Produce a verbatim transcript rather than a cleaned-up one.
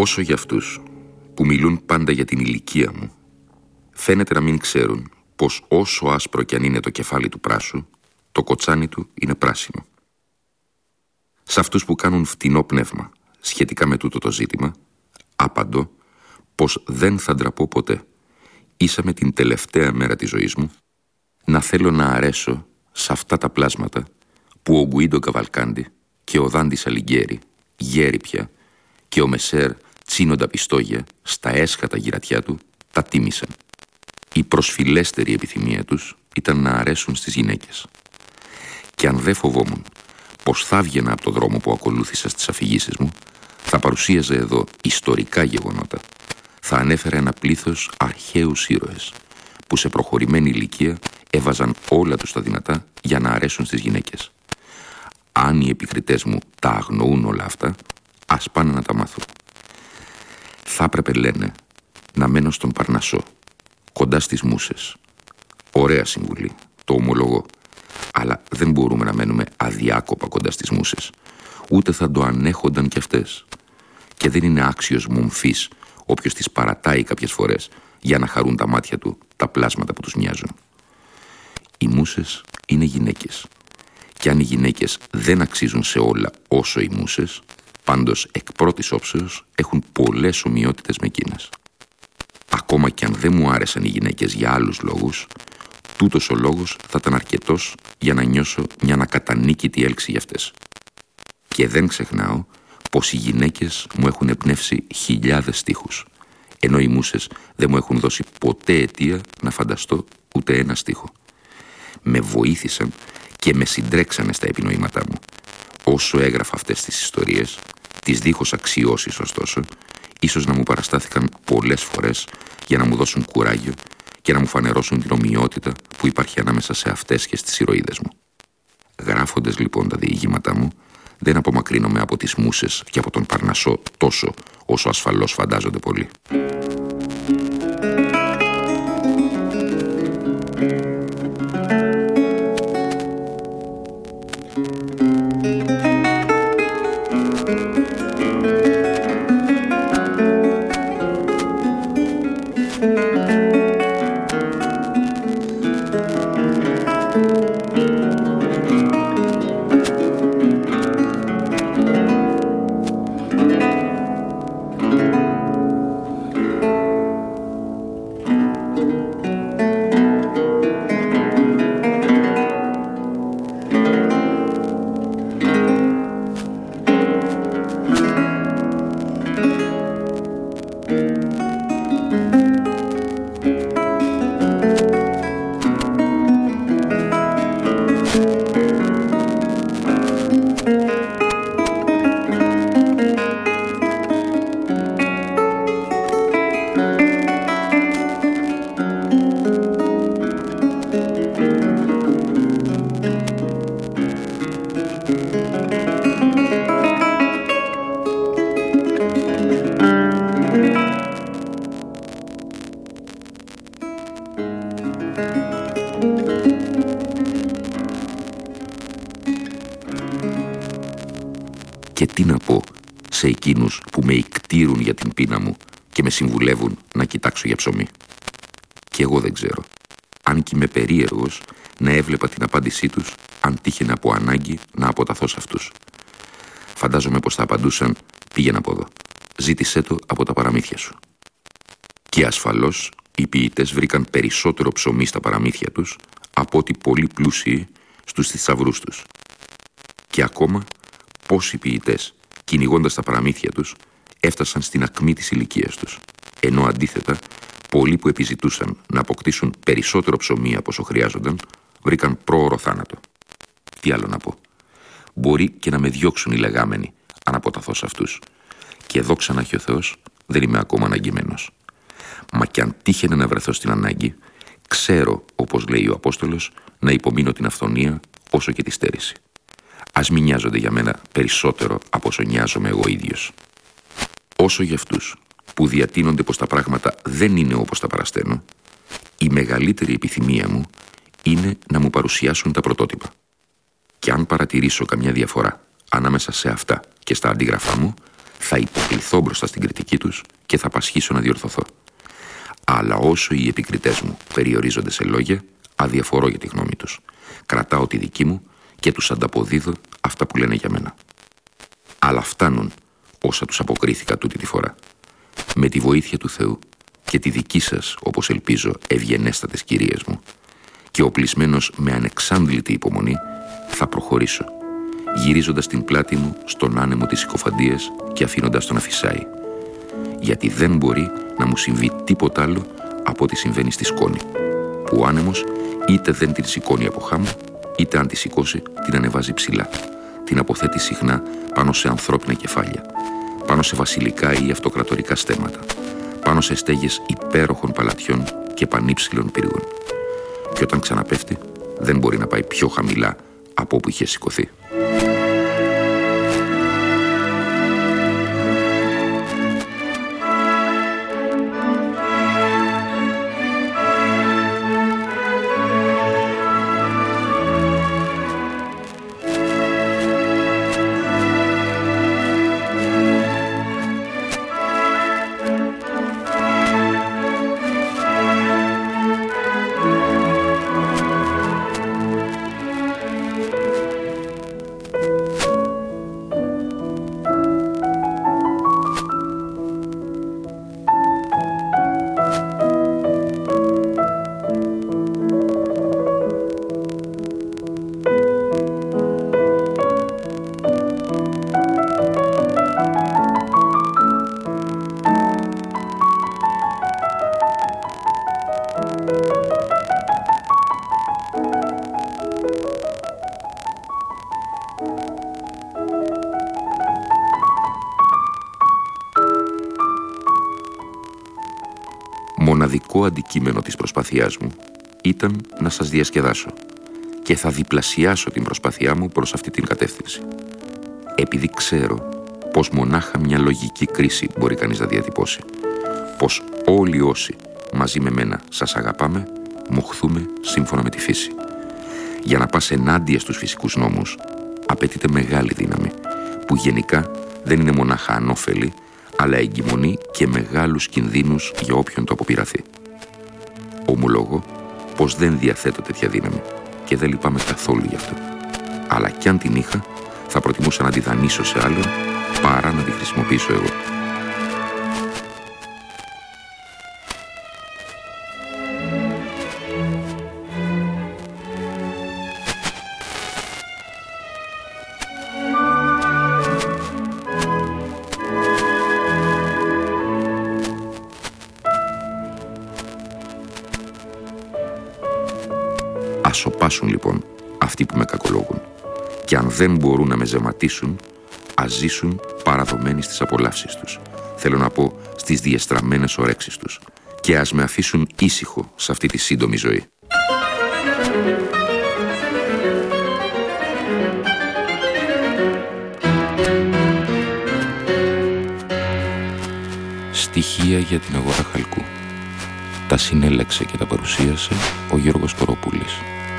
Όσο για αυτούς που μιλούν πάντα για την ηλικία μου, φαίνεται να μην ξέρουν πως όσο άσπρο κι αν είναι το κεφάλι του πράσου, το κοτσάνι του είναι πράσινο. Σε αυτούς που κάνουν φτηνό πνεύμα σχετικά με τούτο το ζήτημα, απαντώ πως δεν θα ντραπώ ποτέ, ίσα με την τελευταία μέρα της ζωής μου, να θέλω να αρέσω σε αυτά τα πλάσματα που ο Γκουίντο Καβαλκάντι και ο Δάντης Αλιγκέρι, γέροι πια, και ο Μεσέρ Τσίνοντα Πιστόγια στα έσχατα γυρατιά του τα τίμησαν. Η προσφυλέστερη επιθυμία τους ήταν να αρέσουν στις γυναίκες. Και αν δεν φοβόμουν πως θα βγαινα από το δρόμο που ακολούθησα στις αφηγήσεις μου, θα παρουσίαζε εδώ ιστορικά γεγονότα. Θα ανέφερε ένα πλήθος αρχαίους ήρωες που σε προχωρημένη ηλικία έβαζαν όλα τους τα δυνατά για να αρέσουν στις γυναίκες. Αν οι επικριτές μου τα αγνοούν όλα αυτά, ας πάνε να τα μάθουν. Θα έπρεπε, λένε, να μένω στον Παρνασσό, κοντά στις μούσες. Ωραία συμβουλή, το ομολογώ. Αλλά δεν μπορούμε να μένουμε αδιάκοπα κοντά στις μούσες. Ούτε θα το ανέχονταν κι αυτές. Και δεν είναι άξιος μομφής όποιος τις παρατάει κάποιες φορές για να χαρούν τα μάτια του τα πλάσματα που τους μοιάζουν. Οι μούσες είναι γυναίκες. Και αν οι γυναίκες δεν αξίζουν σε όλα όσο οι μούσες, πάντως εκ πρώτης όψεως έχουν πολλές ομοιότητες με εκείνες. Ακόμα κι αν δεν μου άρεσαν οι γυναίκες για άλλους λόγους, τούτος ο λόγος θα ήταν αρκετός για να νιώσω μια ανακατανίκητη έλξη για αυτές. Και δεν ξεχνάω πως οι γυναίκες μου έχουν εμπνεύσει χιλιάδες στίχους, ενώ οι μούσες δεν μου έχουν δώσει ποτέ αιτία να φανταστώ ούτε ένα στίχο. Με βοήθησαν και με συντρέξανε στα επινοήματά μου. Όσο έγραφα αυτές τις ιστορίες, τις δίχως αξιώσεις ωστόσο, ίσως να μου παραστάθηκαν πολλές φορές για να μου δώσουν κουράγιο και να μου φανερώσουν την ομοιότητα που υπάρχει ανάμεσα σε αυτές και στις ηρωίδες μου. Γράφοντας λοιπόν τα διηγήματά μου, δεν απομακρύνομαι από τις μούσες και από τον Παρνασσό τόσο όσο ασφαλώς φαντάζονται πολλοί. Και τι να πω σε εκείνους που με ικτήρουν για την πείνα μου και με συμβουλεύουν να κοιτάξω για ψωμί. Και εγώ δεν ξέρω. Αν κι είμαι περίεργος, να έβλεπα την απάντησή τους, αν τύχαινε από ανάγκη να αποταθώ σε αυτούς. Φαντάζομαι πως θα απαντούσαν, πήγαινε από εδώ, ζήτησέ το από τα παραμύθια σου. Και ασφαλώς οι ποιητές βρήκαν περισσότερο ψωμί στα παραμύθια τους από ότι πολύ πλούσιοι στους θησαυρούς τους. Και ακόμα πόσοι ποιητές, κυνηγώντας τα παραμύθια τους, έφτασαν στην ακμή της ηλικίας τους, ενώ αντίθετα πολλοί που επιζητούσαν να αποκτήσουν περισσότερο ψωμί από όσο χρειάζονταν, βρήκαν πρόωρο θάνατο. Τι άλλο να πω. Μπορεί και να με διώξουν οι λεγάμενοι αν αποταθώ σε αυτούς. Και δόξα να έχει ο Θεός, δεν είμαι ακόμα αναγκημένος. Μα κι αν τύχαινε να βρεθώ στην ανάγκη, ξέρω, όπως λέει ο Απόστολος, να υπομείνω την αυθονία όσο και τη στέρηση. Ας μην νοιάζονται για μένα περισσότερο από όσο νοιάζομαι εγώ ίδιος. Όσο για αυτούς που διατείνονται πως τα πράγματα δεν είναι όπως τα παρασταίνω, η μεγαλύτερη επιθυμία μου είναι να μου παρουσιάσουν τα πρωτότυπα. Και αν παρατηρήσω καμιά διαφορά ανάμεσα σε αυτά και στα αντίγραφά μου, θα Θα υποκληθώ μπροστά στην κριτική τους και θα πασχίσω να διορθωθώ. Αλλά όσο οι επικριτές μου περιορίζονται σε λόγια, αδιαφορώ για τη γνώμη τους. Κρατάω τη δική μου και τους ανταποδίδω αυτά που λένε για μένα. Αλλά φτάνουν όσα τους αποκρίθηκα τούτη τη φορά. Με τη βοήθεια του Θεού και τη δική σας, όπως ελπίζω, ευγενέστατες κυρίες μου, και οπλισμένος με ανεξάντλητη υπομονή, θα προχωρήσω, γυρίζοντας την πλάτη μου στον άνεμο της συκοφαντίας και αφήνοντας τον να φυσάει. Γιατί δεν μπορεί να μου συμβεί τίποτα άλλο από ό,τι συμβαίνει στη σκόνη, που ο άνεμος είτε δεν την σηκώνει από χάμω, είτε αν τη σηκώσει την ανεβάζει ψηλά, την αποθέτει συχνά πάνω σε ανθρώπινα κεφάλια, πάνω σε βασιλικά ή αυτοκρατορικά στέματα, πάνω σε στέγες υπέροχων παλατιών και πανύψηλων πύργων. Και όταν ξαναπέφτει, δεν μπορεί να πάει πιο χαμηλά από όπου είχε σηκωθεί. Μοναδικό αντικείμενο της προσπάθειάς μου ήταν να σας διασκεδάσω και θα διπλασιάσω την προσπάθειά μου προς αυτή την κατεύθυνση. Επειδή ξέρω πως μονάχα μια λογική κρίση μπορεί κανείς να διατυπώσει, πως όλοι όσοι μαζί με μένα σας αγαπάμε, μοχθούμε σύμφωνα με τη φύση. Για να πας ενάντια στους φυσικούς νόμους απαιτείται μεγάλη δύναμη, που γενικά δεν είναι μονάχα ανώφελη, αλλά εγκυμονεί και μεγάλους κινδύνους για όποιον το αποπειραθεί. Ομολογώ πως δεν διαθέτω τέτοια δύναμη και δεν λυπάμαι καθόλου γι' αυτό. Αλλά κι αν την είχα, θα προτιμούσα να τη δανείσω σε άλλον παρά να τη χρησιμοποιήσω εγώ. Ας σωπάσουν λοιπόν αυτοί που με κακολόγουν, και αν δεν μπορούν να με ζεματίσουν, ας ζήσουν παραδομένοι στις απολαύσεις τους, θέλω να πω στις διεστραμμένες ορέξεις τους, και ας με αφήσουν ήσυχο σε αυτή τη σύντομη ζωή. Στοιχεία για την αγορά χαλκού. Τα συνέλεξε και τα παρουσίασε ο Γιώργος Κοροπούλης.